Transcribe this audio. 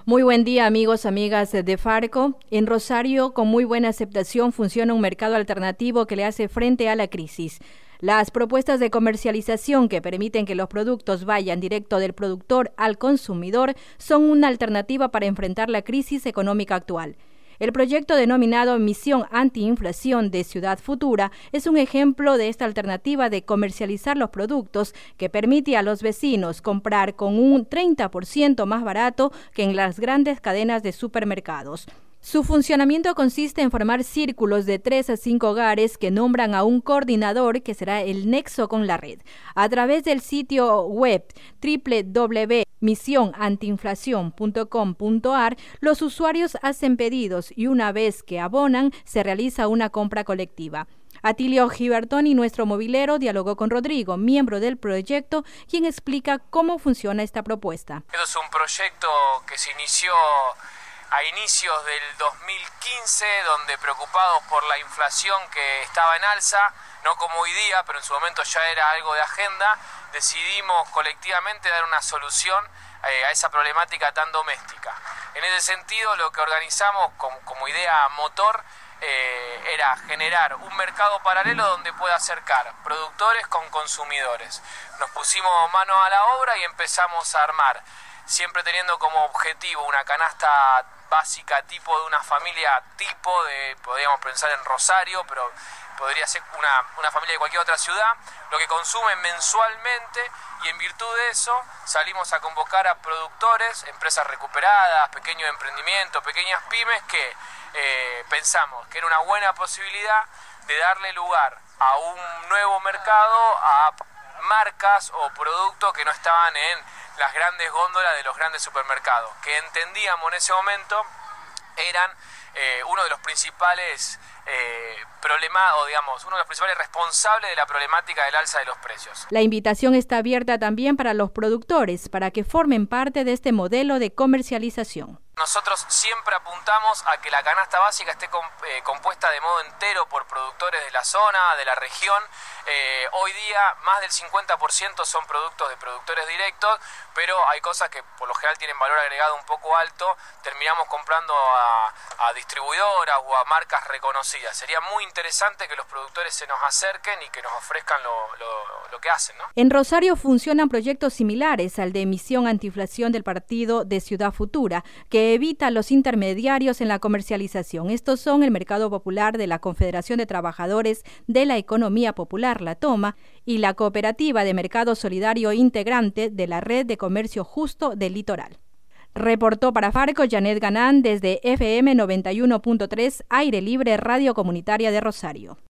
Muy buen día, amigos, amigas de Farco. En Rosario, con muy buena aceptación, funciona un mercado alternativo que le hace frente a la crisis. Las propuestas de comercialización que permiten que los productos vayan directo del productor al consumidor son una alternativa para enfrentar la crisis económica actual. El proyecto denominado Misión Antiinflación de Ciudad Futura es un ejemplo de esta alternativa de comercializar los productos que permite a los vecinos comprar con un 30% más barato que en las grandes cadenas de supermercados. Su funcionamiento consiste en formar círculos de 3 a 5 hogares que nombran a un coordinador que será el nexo con la red. A través del sitio web www.misionantiinflacion.com.ar, los usuarios hacen pedidos y una vez que abonan, se realiza una compra colectiva. Atilio Gibertoni, nuestro movilero, dialogó con Rodrigo, miembro del proyecto, quien explica cómo funciona esta propuesta. Esto es un proyecto que se inició a inicios del 2015, donde preocupados por la inflación que estaba en alza, no como hoy día, pero en su momento ya era algo de agenda, decidimos colectivamente dar una solución a esa problemática tan doméstica. En ese sentido, lo que organizamos como idea motor era generar un mercado paralelo donde pueda acercar productores con consumidores. Nos pusimos mano a la obra y empezamos a armar, siempre teniendo como objetivo una canasta básica tipo de una familia podríamos pensar en Rosario, pero podría ser una familia de cualquier otra ciudad, lo que consumen mensualmente, y en virtud de eso salimos a convocar a productores, empresas recuperadas, pequeños emprendimientos, pequeñas pymes que pensamos que era una buena posibilidad de darle lugar a un nuevo mercado, a marcas o productos que no estaban en las grandes góndolas de los grandes supermercados, que entendíamos en ese momento eran uno de los principales uno de los principales responsables de la problemática del alza de los precios. La invitación está abierta también para los productores, para que formen parte de este modelo de comercialización. Nosotros siempre apuntamos a que la canasta básica esté compuesta de modo entero por productores de la zona, de la región. Hoy día más del 50% son productos de productores directos, pero hay cosas que por lo general tienen valor agregado un poco alto. Terminamos comprando a distribuidoras o a marcas reconocidas. Sería muy interesante que los productores se nos acerquen y que nos ofrezcan lo que hacen, ¿no? En Rosario funcionan proyectos similares al de Misión Antiinflación del Partido de Ciudad Futura, que evita los intermediarios en la comercialización. Estos son el Mercado Popular de la Confederación de Trabajadores de la Economía Popular, la Toma, y la Cooperativa de Mercado Solidario Integrante de la Red de Comercio Justo del Litoral. Reportó para Farco Janet Ganán desde FM 91.3, Aire Libre Radio Comunitaria de Rosario.